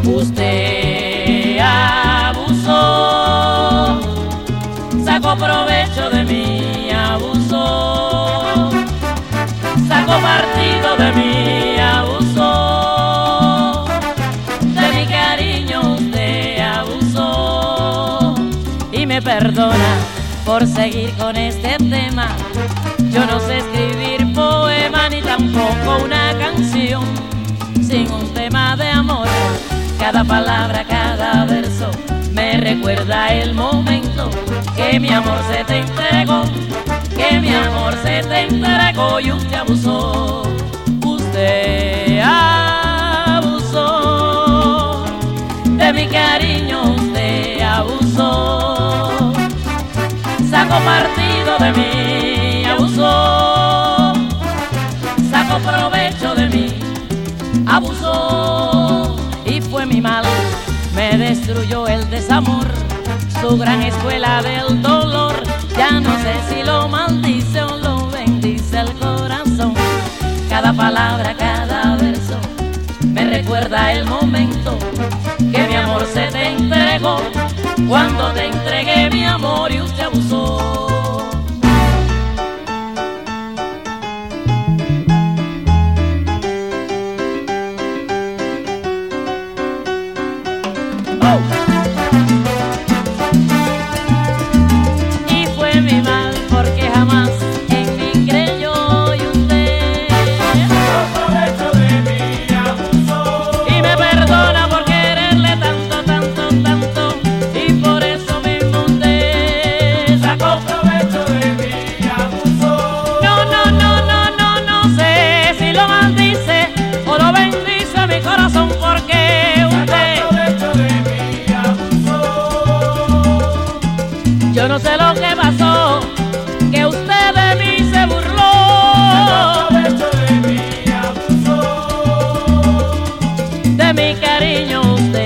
Usted abusó, sacó provecho de mí, abusó, sacó partido de mí, abusó, de mi cariño usted abusó. Y me perdona por seguir con este tema. Yo no sé escribir poema ni tampoco una canción sin un tema de amor. Cada palabra, cada verso me recuerda el momento que mi amor se te entregó, que mi amor se te entregó y usted abusó. Usted abusó de mi cariño, usted abusó, sacó partido de mí, abusó, sacó provecho de mí, abusó. Y fue mi mal, me destruyó el desamor, su gran escuela del dolor. Ya no sé si lo maldice o lo bendice el corazón. Cada palabra, cada verso me recuerda el momento que mi amor se te entregó, cuando te entregué mi amor y usted abusó. Y fue mi mal porque jamás en mí creyó y usted sacó provecho de mí, abusó. y me perdona por quererle tanto, tanto, tanto, y por eso mismo usted Sacó provecho de mí, abusó. No, no, no, no, no, no sé si lo maldice o lo bendice mi corazón, porque usted, Sacó provecho de mí, abusó. yo no sé lo que pasó, que usted de mí se burló, Sacó provecho de mí, abusó. de mi cariño usted